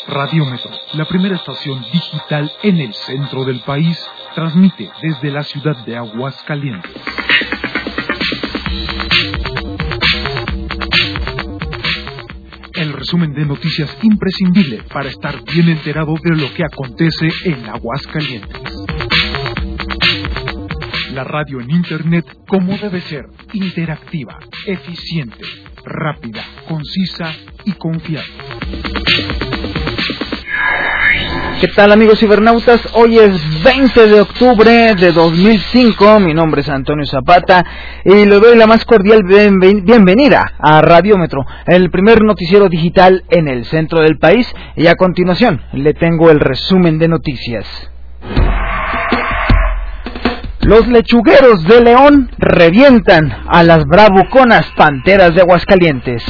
Radiómetro, la primera estación digital en el centro del país, transmite desde la ciudad de Aguascalientes. El resumen de noticias imprescindible para estar bien enterado de lo que acontece en Aguascalientes. La radio en Internet como debe ser, interactiva, eficiente, rápida, concisa y confiable. ¿Qué tal, amigos cibernautas? Hoy es 20 de octubre de 2005, mi nombre es Antonio Zapata y le doy la más cordial bienvenida a Radiómetro, el primer noticiero digital en el centro del país, y a continuación le tengo el resumen de noticias. Los lechugueros de León revientan a las bravuconas Panteras de Aguascalientes.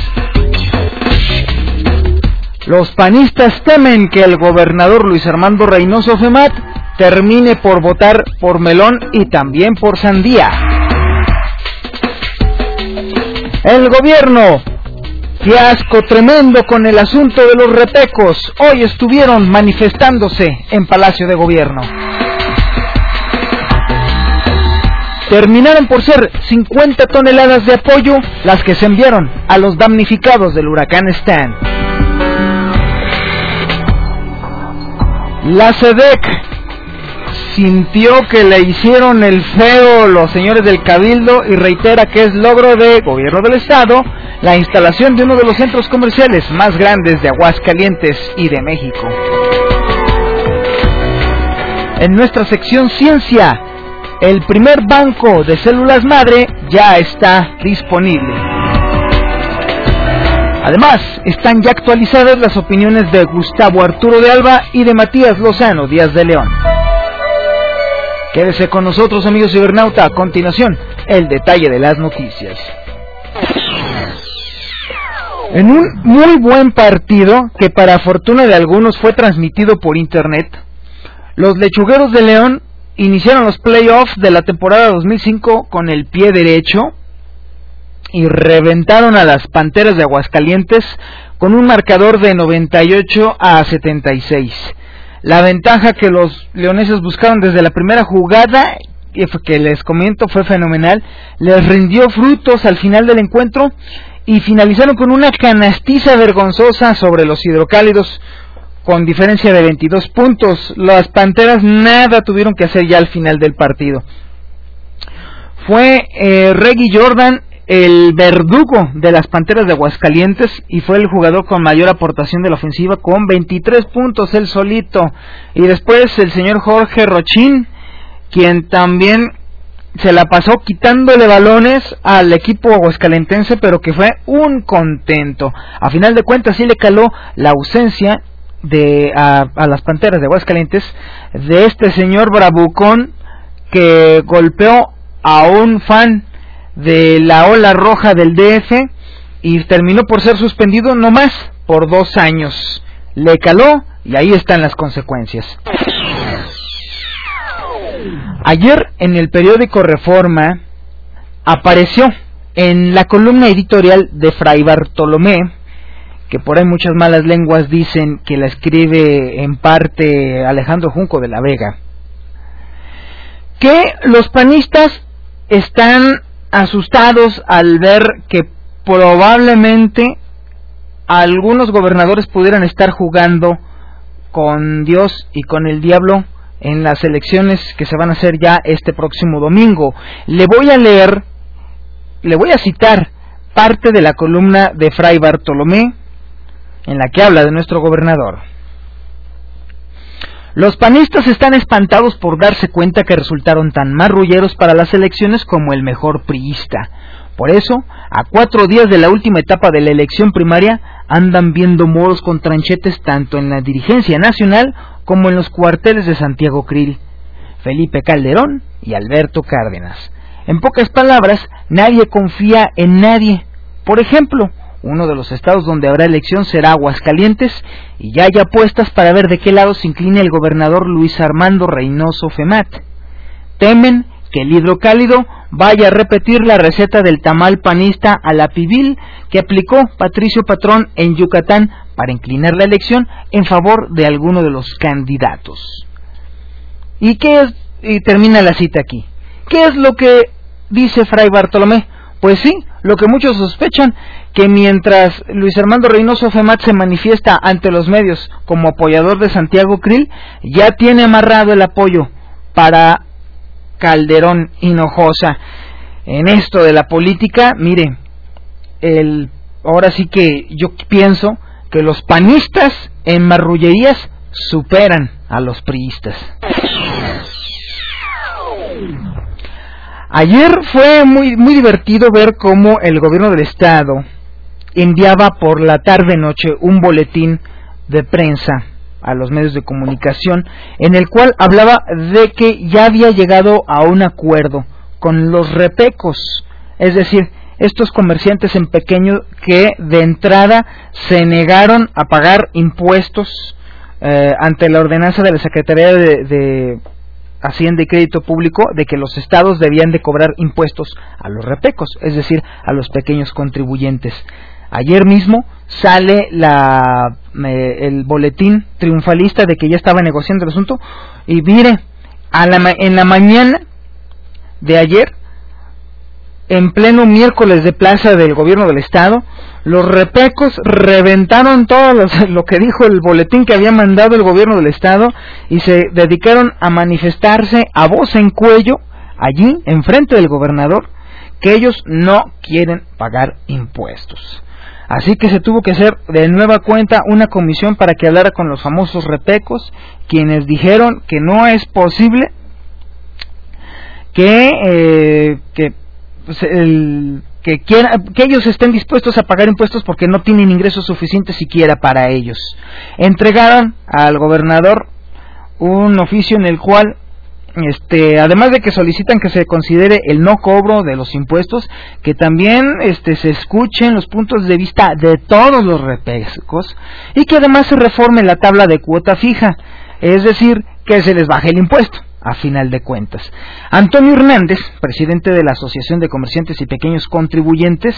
Los panistas temen que el gobernador Luis Armando Reynoso Femat termine por votar por melón y también por sandía. El gobierno, fiasco tremendo con el asunto de los repecos, hoy estuvieron manifestándose en Palacio de Gobierno. Terminaron por ser 50 toneladas de apoyo las que se enviaron a los damnificados del huracán Stan. La SEDEC sintió que le hicieron el feo los señores del Cabildo y reitera que es logro de gobierno del estado la instalación de uno de los centros comerciales más grandes de Aguascalientes y de México. En nuestra sección Ciencia, el primer banco de células madre ya está disponible. Además, están ya actualizadas las opiniones de Gustavo Arturo de Alba y de Matías Lozano Díaz de León. Quédese con nosotros, amigos cibernauta. A continuación, el detalle de las noticias. En un muy buen partido, que para fortuna de algunos fue transmitido por internet, los lechugueros de León iniciaron los playoffs de la temporada 2005 con el pie derecho y reventaron a las Panteras de Aguascalientes con un marcador de 98-76. La ventaja que los leoneses buscaron desde la primera jugada, que les comento fue fenomenal, les rindió frutos al final del encuentro y finalizaron con una canastiza vergonzosa sobre los hidrocálidos con diferencia de 22 puntos. Las Panteras nada tuvieron que hacer ya al final del partido. Fue Reggie Jordan el verdugo de las Panteras de Aguascalientes y fue el jugador con mayor aportación de la ofensiva con 23 puntos él solito, y después el señor Jorge Rochín, quien también se la pasó quitándole balones al equipo aguascalentense, pero que fue un contento. A final de cuentas sí le caló la ausencia a las Panteras de Aguascalientes de este señor bravucón que golpeó a un fan de la Ola Roja del DF y terminó por ser suspendido nomás por 2 años. Le caló y ahí están las consecuencias. Ayer en el periódico Reforma apareció en la columna editorial de Fray Bartolomé, que por ahí muchas malas lenguas dicen que la escribe en parte Alejandro Junco de la Vega, que los panistas están asustados al ver que probablemente algunos gobernadores pudieran estar jugando con Dios y con el diablo en las elecciones que se van a hacer ya este próximo domingo. Le voy a citar parte de la columna de Fray Bartolomé en la que habla de nuestro gobernador. Los panistas están espantados por darse cuenta que resultaron tan marrulleros para las elecciones como el mejor priista. Por eso, a 4 días de la última etapa de la elección primaria, andan viendo moros con tranchetes tanto en la dirigencia nacional como en los cuarteles de Santiago Krill, Felipe Calderón y Alberto Cárdenas. En pocas palabras, nadie confía en nadie. Por ejemplo, uno de los estados donde habrá elección será Aguascalientes, y ya hay apuestas para ver de qué lado se inclina el gobernador Luis Armando Reynoso Femat. Temen que el hidrocálido vaya a repetir la receta del tamal panista a la pibil que aplicó Patricio Patrón en Yucatán para inclinar la elección en favor de alguno de los candidatos. ¿Y qué es? Y termina la cita aquí. ¿Qué es lo que dice Fray Bartolomé? Pues sí, lo que muchos sospechan, que mientras Luis Armando Reynoso Femat se manifiesta ante los medios como apoyador de Santiago Krill, ya tiene amarrado el apoyo para Calderón Hinojosa. En esto de la política, mire, ahora sí que yo pienso que los panistas en marrullerías superan a los priistas. Ayer fue muy divertido ver cómo el gobierno del estado enviaba por la tarde-noche un boletín de prensa a los medios de comunicación en el cual hablaba de que ya había llegado a un acuerdo con los repecos, es decir, estos comerciantes en pequeño que de entrada se negaron a pagar impuestos ante la ordenanza de la Secretaría de Hacienda y Crédito Público de que los estados debían de cobrar impuestos a los repecos, es decir, a los pequeños contribuyentes. Ayer mismo sale el boletín triunfalista de que ya estaba negociando el asunto, y mire, en la mañana de ayer, en pleno miércoles de plaza del gobierno del estado, los repecos reventaron todo lo que dijo el boletín que había mandado el gobierno del estado y se dedicaron a manifestarse a voz en cuello allí enfrente del gobernador que ellos no quieren pagar impuestos. Así que se tuvo que hacer de nueva cuenta una comisión para que hablara con los famosos repecos, quienes dijeron que no es posible que ellos estén dispuestos a pagar impuestos porque no tienen ingresos suficientes siquiera para ellos. Entregaron al gobernador un oficio en el cual, además de que solicitan que se considere el no cobro de los impuestos, que también se escuchen los puntos de vista de todos los repecos y que además se reforme la tabla de cuota fija, es decir, que se les baje el impuesto. A final de cuentas, Antonio Hernández, presidente de la Asociación de Comerciantes y Pequeños Contribuyentes,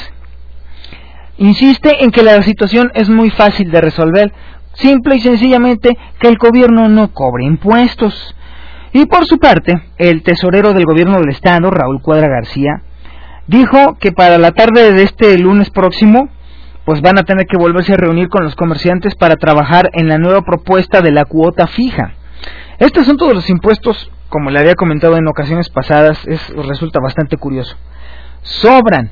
insiste en que la situación es muy fácil de resolver, simple y sencillamente que el gobierno no cobre impuestos. Y por su parte, el tesorero del gobierno del estado, Raúl Cuadra García, dijo que para la tarde de este lunes próximo, pues van a tener que volverse a reunir con los comerciantes para trabajar en la nueva propuesta de la cuota fija. Este asunto de los impuestos, como le había comentado en ocasiones pasadas, resulta bastante curioso. Sobran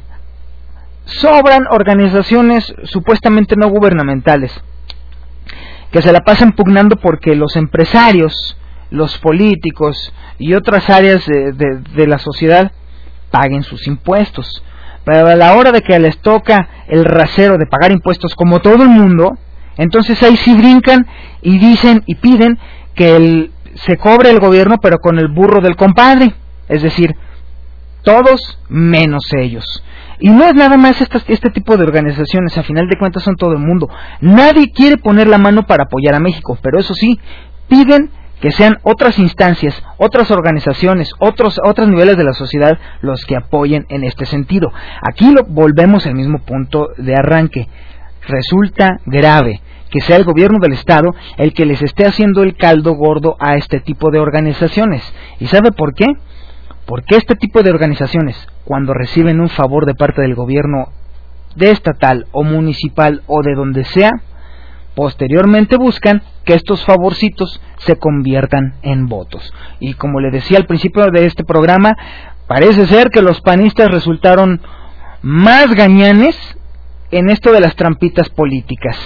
organizaciones supuestamente no gubernamentales que se la pasan pugnando porque los empresarios, los políticos y otras áreas de la sociedad paguen sus impuestos. Pero a la hora de que les toca el rasero de pagar impuestos como todo el mundo, entonces ahí sí brincan y dicen y piden que se cobre el gobierno pero con el burro del compadre, es decir, todos menos ellos. Y no es nada más este tipo de organizaciones, a final de cuentas son todo el mundo. Nadie quiere poner la mano para apoyar a México, pero eso sí, piden que sean otras instancias, otras organizaciones, otros niveles de la sociedad los que apoyen en este sentido. Aquí volvemos al mismo punto de arranque. Resulta grave que sea el gobierno del estado el que les esté haciendo el caldo gordo a este tipo de organizaciones. ¿Y sabe por qué? Porque este tipo de organizaciones, cuando reciben un favor de parte del gobierno de estatal o municipal o de donde sea, posteriormente buscan que estos favorcitos se conviertan en votos. Y como le decía al principio de este programa, parece ser que los panistas resultaron más gañanes en esto de las trampitas políticas.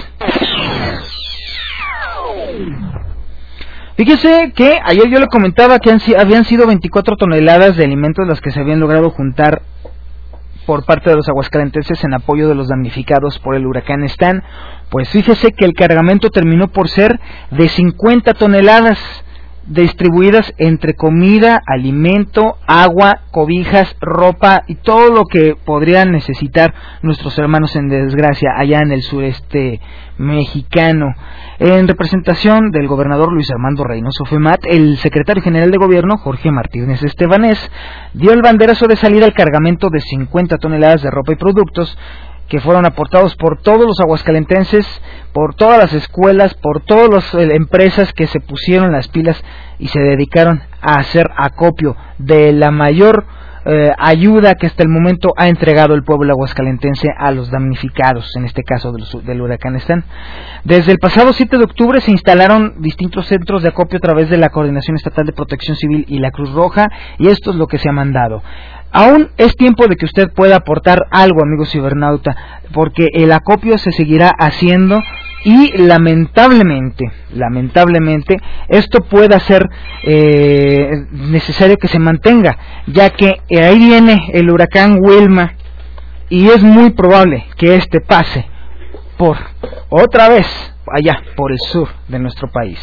Fíjese que ayer yo le comentaba que habían sido 24 toneladas de alimentos las que se habían logrado juntar por parte de los aguascalentenses en apoyo de los damnificados por el huracán Stan. Pues fíjese que el cargamento terminó por ser de 50 toneladas distribuidas entre comida, alimento, agua, cobijas, ropa y todo lo que podrían necesitar nuestros hermanos en desgracia allá en el sureste mexicano. En representación del gobernador Luis Armando Reynoso Femat, el secretario general de gobierno Jorge Martínez Estebanés dio el banderazo de salida al cargamento de 50 toneladas de ropa y productos que fueron aportados por todos los aguascalentenses, por todas las escuelas, por todas las empresas que se pusieron las pilas y se dedicaron a hacer acopio de la mayor ayuda que hasta el momento ha entregado el pueblo aguascalentense a los damnificados, en este caso del huracán Stan. Desde el pasado 7 de octubre se instalaron distintos centros de acopio a través de la Coordinación Estatal de Protección Civil y la Cruz Roja, y esto es lo que se ha mandado. Aún es tiempo de que usted pueda aportar algo, amigo cibernauta, porque el acopio se seguirá haciendo y lamentablemente, esto pueda ser necesario que se mantenga, ya que ahí viene el huracán Wilma y es muy probable que este pase por otra vez allá por el sur de nuestro país.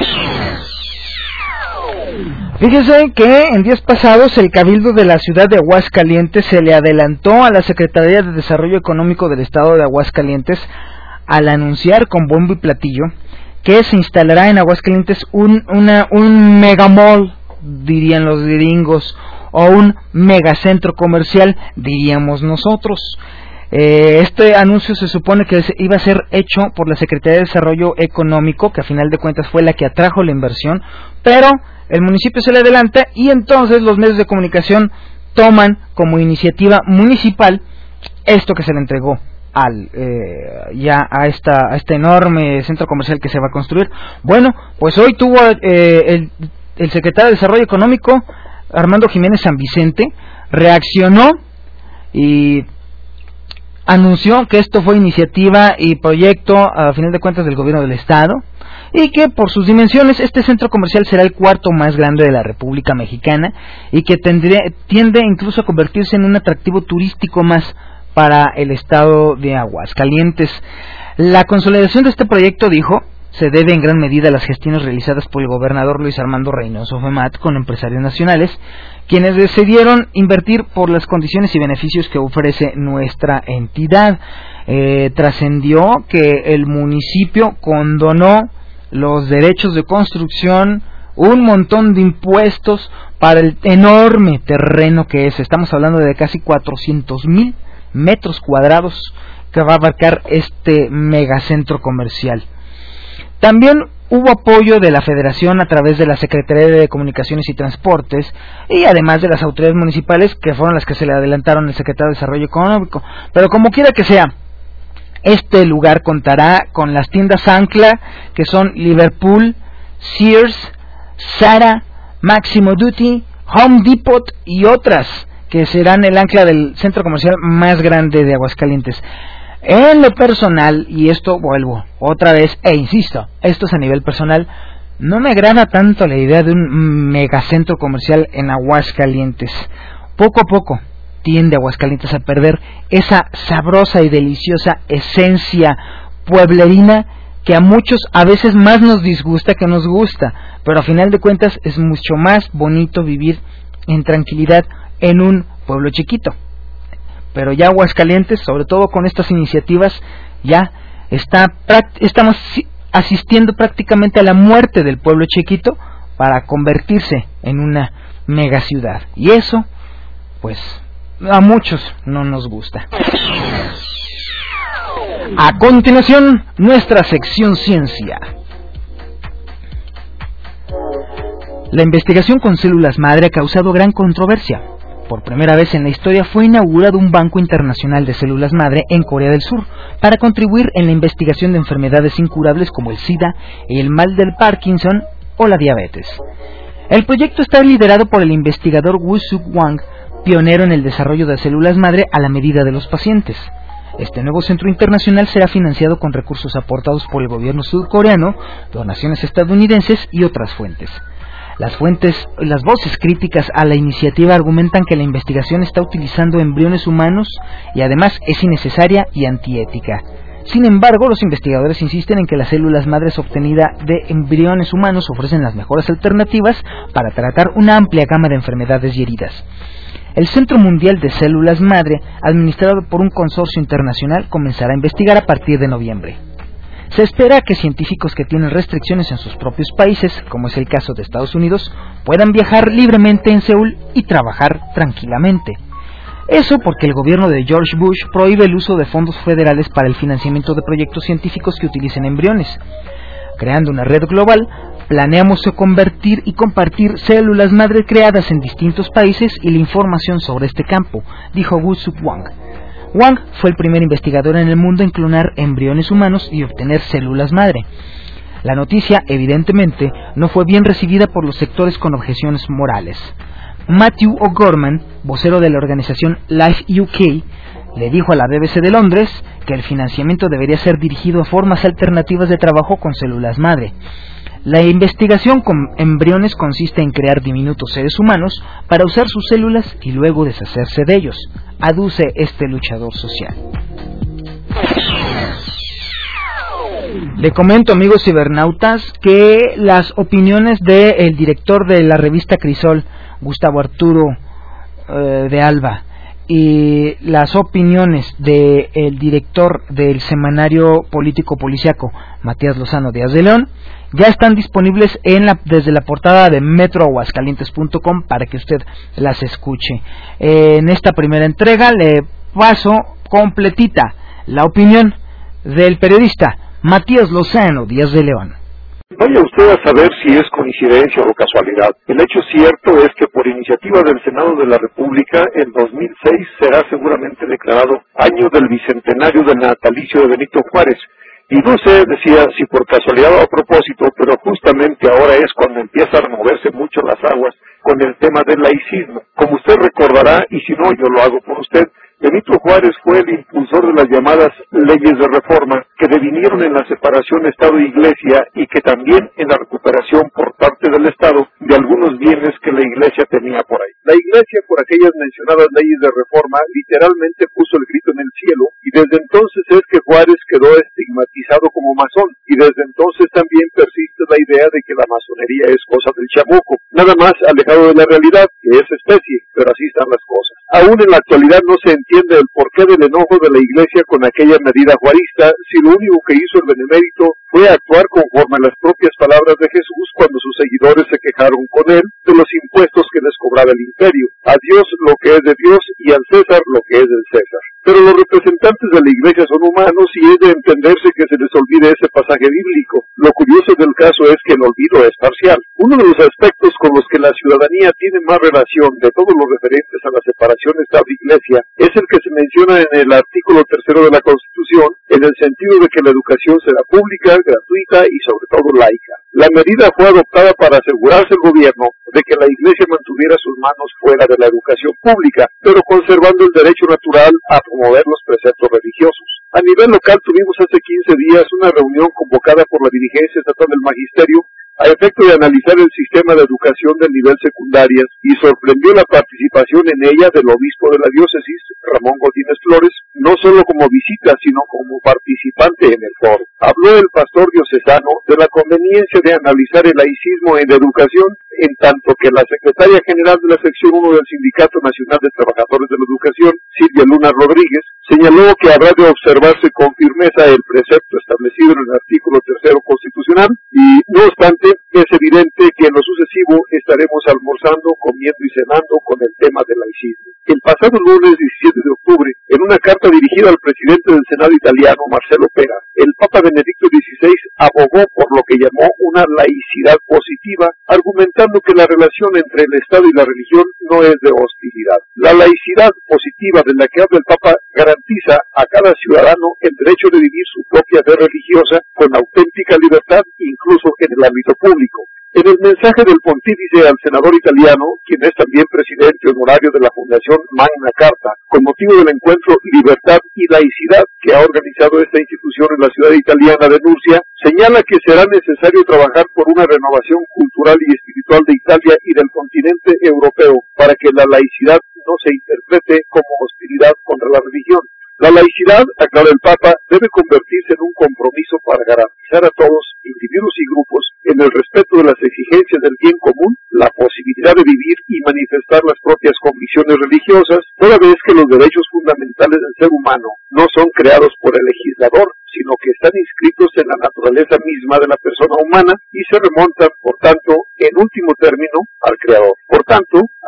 Fíjese que en días pasados el Cabildo de la ciudad de Aguascalientes se le adelantó a la Secretaría de Desarrollo Económico del Estado de Aguascalientes al anunciar con bombo y platillo que se instalará en Aguascalientes un megamall, dirían los gringos, o un megacentro comercial, diríamos nosotros. Este anuncio se supone que iba a ser hecho por la Secretaría de Desarrollo Económico, que a final de cuentas fue la que atrajo la inversión, pero el municipio se le adelanta y entonces los medios de comunicación toman como iniciativa municipal esto que se le entregó a este enorme centro comercial que se va a construir. Bueno, pues hoy tuvo el secretario de Desarrollo Económico, Armando Jiménez San Vicente, reaccionó y anunció que esto fue iniciativa y proyecto a final de cuentas del gobierno del estado, y que por sus dimensiones este centro comercial será el cuarto más grande de la República Mexicana y que tiende incluso a convertirse en un atractivo turístico más para el estado de Aguascalientes. La consolidación de este proyecto, dijo, se debe en gran medida a las gestiones realizadas por el gobernador Luis Armando Reynoso Femat con empresarios nacionales, quienes decidieron invertir por las condiciones y beneficios que ofrece nuestra entidad. Trascendió que el municipio condonó los derechos de construcción, un montón de impuestos para el enorme terreno que es. Estamos hablando de casi 400,000 metros cuadrados que va a abarcar este megacentro comercial. También hubo apoyo de la Federación a través de la Secretaría de Comunicaciones y Transportes y además de las autoridades municipales, que fueron las que se le adelantaron al Secretario de Desarrollo Económico. Pero como quiera que sea, este lugar contará con las tiendas ancla, que son Liverpool, Sears, Zara, Maximo Duty, Home Depot y otras, que serán el ancla del centro comercial más grande de Aguascalientes. En lo personal, y esto vuelvo otra vez, e insisto, esto es a nivel personal, no me agrada tanto la idea de un megacentro comercial en Aguascalientes. Poco a poco tiende Aguascalientes a perder esa sabrosa y deliciosa esencia pueblerina que a muchos a veces más nos disgusta que nos gusta, pero a final de cuentas es mucho más bonito vivir en tranquilidad en un pueblo chiquito. Pero ya Aguascalientes, sobre todo con estas iniciativas, ya estamos asistiendo prácticamente a la muerte del pueblo chiquito para convertirse en una megaciudad. Y eso, pues, a muchos no nos gusta. A continuación, nuestra sección Ciencia. La investigación con células madre ha causado gran controversia. Por primera vez en la historia fue inaugurado un banco internacional de células madre en Corea del Sur para contribuir en la investigación de enfermedades incurables como el SIDA, el mal del Parkinson o la diabetes. El proyecto está liderado por el investigador Woo-Suk Wang, pionero en el desarrollo de células madre a la medida de los pacientes. Este nuevo centro internacional será financiado con recursos aportados por el gobierno surcoreano, donaciones estadounidenses y otras fuentes. Las voces críticas a la iniciativa argumentan que la investigación está utilizando embriones humanos y además es innecesaria y antiética. Sin embargo, los investigadores insisten en que las células madres obtenidas de embriones humanos ofrecen las mejores alternativas para tratar una amplia gama de enfermedades y heridas. El Centro Mundial de Células Madre, administrado por un consorcio internacional, comenzará a investigar a partir de noviembre. Se espera que científicos que tienen restricciones en sus propios países, como es el caso de Estados Unidos, puedan viajar libremente en Seúl y trabajar tranquilamente. Eso porque el gobierno de George Bush prohíbe el uso de fondos federales para el financiamiento de proyectos científicos que utilicen embriones. Creando una red global, planeamos convertir y compartir células madre creadas en distintos países y la información sobre este campo, dijo Woo-Sup Wang. Wang fue el primer investigador en el mundo en clonar embriones humanos y obtener células madre. La noticia, evidentemente, no fue bien recibida por los sectores con objeciones morales. Matthew O'Gorman, vocero de la organización Life UK, le dijo a la BBC de Londres que el financiamiento debería ser dirigido a formas alternativas de trabajo con células madre. La investigación con embriones consiste en crear diminutos seres humanos para usar sus células y luego deshacerse de ellos, aduce este luchador social. Le comento, amigos cibernautas, que las opiniones del director de la revista Crisol, Gustavo Arturo de Alba, y las opiniones del director del semanario político policiaco, Matías Lozano Díaz de León, ya están disponibles desde la portada de metroaguascalientes.com para que usted las escuche. En esta primera entrega le paso completita la opinión del periodista Matías Lozano Díaz de León. Vaya usted a saber si es coincidencia o casualidad. El hecho cierto es que por iniciativa del Senado de la República, el 2006 será seguramente declarado año del bicentenario del natalicio de Benito Juárez. Y no sé, decía, si por casualidad o a propósito, pero justamente ahora es cuando empiezan a moverse mucho las aguas con el tema del laicismo. Como usted recordará, y si no, yo lo hago por usted, Benito Juárez fue el impulsor de las llamadas leyes de reforma que devinieron en la separación Estado-Iglesia y que también en la recuperación por parte del Estado de algunos bienes que la Iglesia tenía por ahí. La Iglesia, por aquellas mencionadas leyes de reforma, literalmente puso el grito en el cielo y desde entonces es que Juárez quedó estigmatizado como masón y desde entonces también persiste la idea de que la masonería es cosa del chamuco, nada más alejado de la realidad, que es especie, pero así están las cosas. Aún en la actualidad no se entiende el porqué del enojo de la Iglesia con aquella medida juarista, si lo único que hizo el benemérito fue actuar conforme a las propias palabras de Jesús cuando sus seguidores se quejaron con él de los impuestos que les cobraba el imperio. A Dios lo que es de Dios y al César lo que es del César. Pero los representantes de la Iglesia son humanos y es de entenderse que se les olvide ese pasaje bíblico. Lo curioso del caso es que el olvido es parcial. Uno de los aspectos con los que la ciudadanía tiene más relación de todos los referentes a la separación Estado-Iglesia es el que se menciona en el artículo 3 de la Constitución, en el sentido de que la educación será pública, gratuita y sobre todo laica. La medida fue adoptada para asegurarse el gobierno de que la Iglesia mantuviera sus manos fuera de la educación pública, pero conservando el derecho natural a promover los preceptos religiosos. A nivel local tuvimos hace 15 días una reunión convocada por la dirigencia estatal del Magisterio a efecto de analizar el sistema de educación del nivel secundaria y sorprendió la participación en ella del obispo de la diócesis, Ramón Godínez Flores, no solo como visita, sino como participante en el foro. Habló el pastor diocesano de la conveniencia de analizar el laicismo en la educación, en tanto que la secretaria general de la sección 1 del Sindicato Nacional de Trabajadores de la Educación, Silvia Luna Rodríguez, señaló que habrá de observarse con firmeza el precepto establecido en el artículo 3 constitucional y, no obstante, es evidente que en lo sucesivo estaremos almorzando, comiendo y cenando con el tema del laicismo. El pasado lunes 17 de octubre, en una carta dirigida al presidente del Senado italiano, Marcelo Pera, el Papa Benedicto XVI abogó por lo que llamó una laicidad positiva, argumentando que la relación entre el Estado y la religión no es de hostilidad. La laicidad positiva de la que habla el Papa garantiza a cada ciudadano el derecho de vivir su propia fe religiosa con auténtica libertad, incluso en el ámbito público. En el mensaje del pontífice al senador italiano, quien es también presidente honorario de la Fundación Magna Carta, con motivo del encuentro Libertad y Laicidad que ha organizado esta institución en la ciudad italiana de Nurcia, señala que será necesario trabajar por una renovación cultural y espiritual de Italia y del continente europeo para que la laicidad no se interprete como hostilidad contra la religión. La laicidad, aclara el Papa, debe convertirse en un compromiso para garantizar a todos, individuos y grupos, en el respeto de las exigencias del bien común, la posibilidad de vivir y manifestar las propias convicciones religiosas, toda vez que los derechos fundamentales del ser humano no son creados por el legislador, sino que están inscritos en la naturaleza misma de la persona humana y se remontan, por tanto, en último término, al Creador. Por tanto,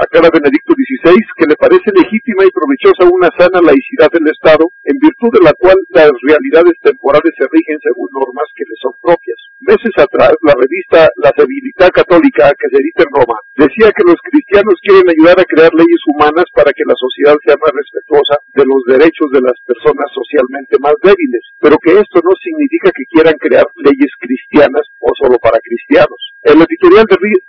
Aclara Benedicto XVI que le parece legítima y provechosa una sana laicidad del Estado, en virtud de la cual las realidades temporales se rigen según normas que le son propias. Meses atrás, la revista La Civiltà Católica, que se edita en Roma, decía que los cristianos quieren ayudar a crear leyes humanas para que la sociedad sea más respetuosa de los derechos de las personas socialmente más débiles, pero que esto no significa que quieran crear leyes cristianas o solo para cristianos. El editorial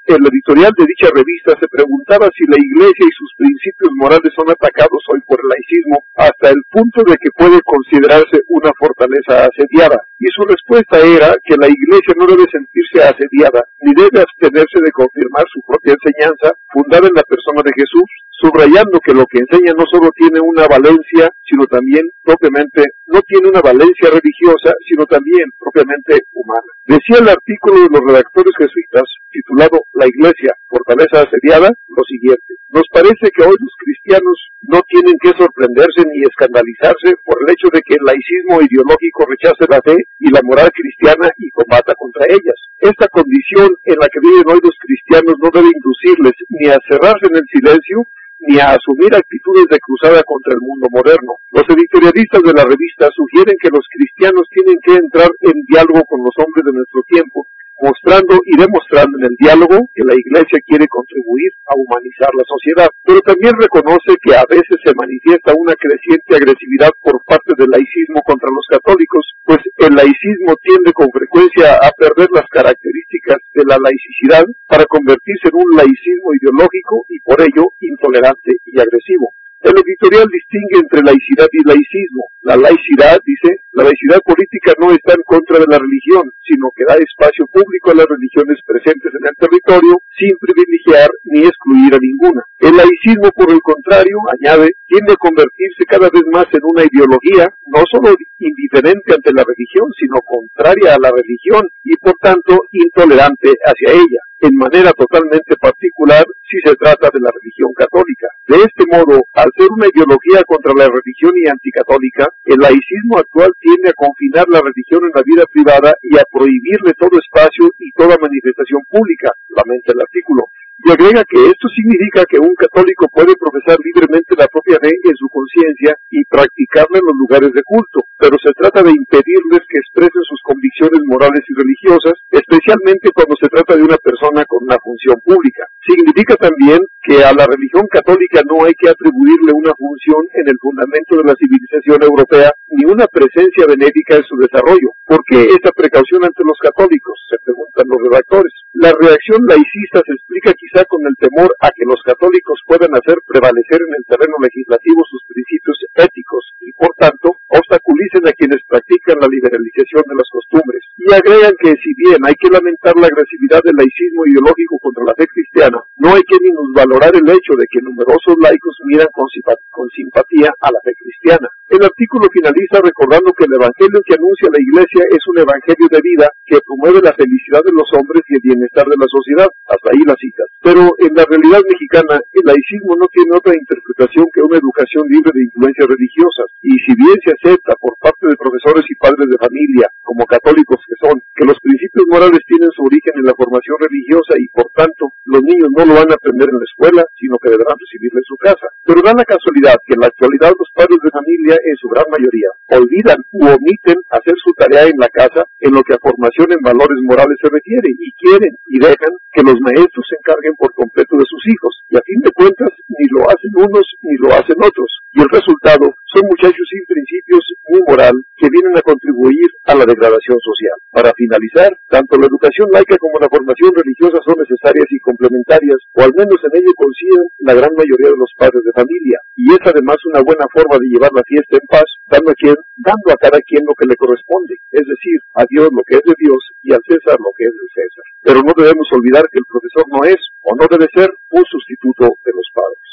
de dicha revista se preguntaba si la Iglesia y sus principios morales son atacados hoy por el laicismo hasta el punto de que puede considerarse una fortaleza asediada. Y su respuesta era que la Iglesia no debe sentirse asediada ni debe abstenerse de confirmar su propia enseñanza fundada en la persona de Jesús, subrayando que lo que enseña no solo tiene una valencia, sino también propiamente, no tiene una valencia religiosa, sino también propiamente humana. Decía el artículo de los redactores jesuitas, titulado La Iglesia, fortaleza asediada, lo siguiente: nos parece que hoy los cristianos no tienen que sorprenderse ni escandalizarse por el hecho de que el laicismo ideológico rechace la fe y la moral cristiana y combata contra ellas. Esta condición en la que viven hoy los cristianos no debe inducirles ni a cerrarse en el silencio, ni a asumir actitudes de cruzada contra el mundo moderno. Los editorialistas de la revista sugieren que los cristianos tienen que entrar en diálogo con los hombres de nuestro tiempo, mostrando y demostrando en el diálogo que la Iglesia quiere contribuir a humanizar la sociedad, pero también reconoce que a veces se manifiesta una creciente agresividad por parte del laicismo contra los católicos, pues el laicismo tiende con frecuencia a perder las características de la laicidad para convertirse en un laicismo ideológico y por ello intolerante y agresivo. El editorial distingue entre laicidad y laicismo. La laicidad, dice, la laicidad política no está en contra de la religión, sino que da espacio público a las religiones presentes en el territorio, sin privilegiar ni excluir a ninguna. El laicismo, por el contrario, añade, tiende a convertirse cada vez más en una ideología, no solo indiferente ante la religión, sino contraria a la religión y, por tanto, intolerante hacia ella, en manera totalmente particular si se trata de la religión católica. De este modo, al ser una ideología contra la religión y anticatólica, el laicismo actual tiende a confinar la religión en la vida privada y a prohibirle todo espacio y toda manifestación pública, lamenta el artículo. Y agrega que esto significa que un católico puede profesar libremente la propia fe en su conciencia y practicarla en los lugares de culto, pero se trata de impedirles que expresen sus convicciones morales y religiosas, especialmente cuando se trata de una persona con una función pública. Significa también que a la religión católica no hay que atribuirle una función en el fundamento de la civilización europea ni una presencia benéfica en su desarrollo. ¿Por qué esta precaución ante los católicos?, se preguntan los redactores. La reacción laicista se explica quizá con el temor a que los católicos puedan hacer prevalecer en el terreno legislativo sus principios éticos y, por tanto, obstaculicen a quienes practican la liberalización de las costumbres. Y agregan que si bien hay que lamentar la agresividad del laicismo ideológico contra la fe cristiana, no hay que minusvalorar el hecho de que numerosos laicos miran con simpatía a la fe cristiana. El artículo finaliza recordando que el evangelio que anuncia la Iglesia es un evangelio de vida que promueve la felicidad de los hombres y el bienestar de la sociedad. Hasta ahí las citas. Pero en la realidad mexicana, el laicismo no tiene otra interpretación que una educación libre de influencias religiosas. Y si bien se acepta por parte de profesores y padres de familia, como católicos que son, que los principios morales tienen su origen en la formación religiosa y por tanto los niños no lo van a aprender en la escuela, sino que deberán recibirlo en su casa. Pero da la casualidad que en la actualidad los padres de familia, en su gran mayoría, olvidan u omiten hacer su tarea en la casa en lo que a formación en valores morales se refiere y quieren y dejan que los maestros se encarguen por completo de sus hijos y a fin de cuentas ni lo hacen unos ni lo hacen otros y el resultado son muchachos sin principios ni moral que vienen a contribuir a la degradación social. Para finalizar, tanto la educación laica como la formación religiosa son necesarias y complementarias, o al menos en ello coinciden la gran mayoría de los padres de familia, y es además una buena forma de llevar la fiesta en paz, dando a cada quien lo que le corresponde, es decir, a Dios lo que es de Dios y al César lo que es del César. Pero no debemos olvidar que el profesor no es o no debe ser un sustituto de los padres.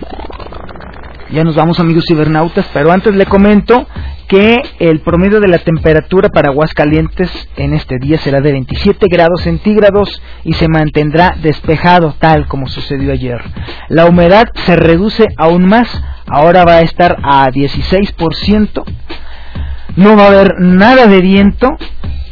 Ya nos vamos, amigos cibernautas, pero antes le comento que el promedio de la temperatura para Aguascalientes en este día será de 27 grados centígrados y se mantendrá despejado tal como sucedió ayer. La humedad se reduce aún más, ahora va a estar a 16%, no va a haber nada de viento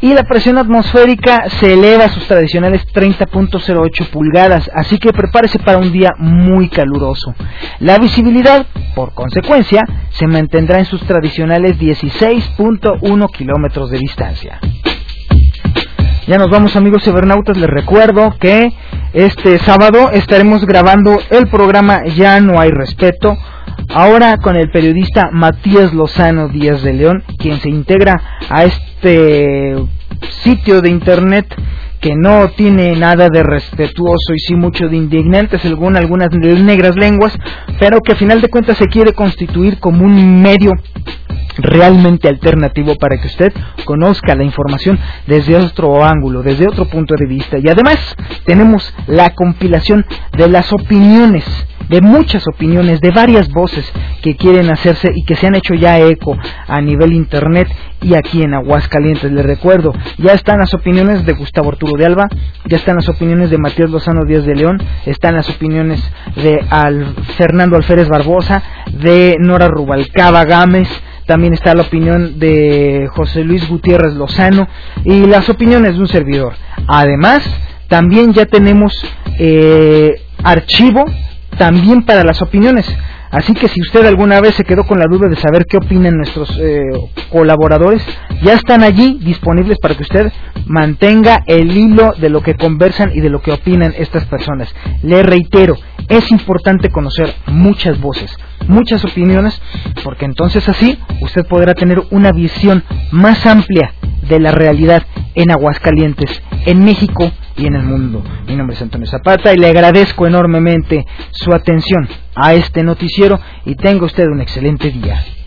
y la presión atmosférica se eleva a sus tradicionales 30.08 pulgadas, así que prepárese para un día muy caluroso. La visibilidad, por consecuencia, se mantendrá en sus tradicionales 16.1 kilómetros de distancia. Ya nos vamos, amigos cibernautas. Les recuerdo que este sábado estaremos grabando el programa Ya no hay respeto, ahora con el periodista Matías Lozano Díaz de León, quien se integra a este sitio de internet que no tiene nada de respetuoso y sí mucho de indignante, según algunas negras lenguas, pero que a final de cuentas se quiere constituir como un medio realmente alternativo para que usted conozca la información desde otro ángulo, desde otro punto de vista. Y además tenemos la compilación de las opiniones, de muchas opiniones, de varias voces que quieren hacerse y que se han hecho ya eco a nivel internet y aquí en Aguascalientes. Les recuerdo, ya están las opiniones de Gustavo Arturo de Alba, ya están las opiniones de Matías Lozano Díaz de León, están las opiniones de Fernando Alférez Barbosa, de Nora Rubalcaba Gámez, también está la opinión de José Luis Gutiérrez Lozano y las opiniones de un servidor. Además, también ya tenemos archivo también para las opiniones. Así que si usted alguna vez se quedó con la duda de saber qué opinan nuestros colaboradores, ya están allí disponibles para que usted mantenga el hilo de lo que conversan y de lo que opinan estas personas. Le reitero, es importante conocer muchas voces, muchas opiniones, porque entonces así usted podrá tener una visión más amplia de la realidad en Aguascalientes, en México y en el mundo. Mi nombre es Antonio Zapata y le agradezco enormemente su atención a este noticiero y tenga usted un excelente día.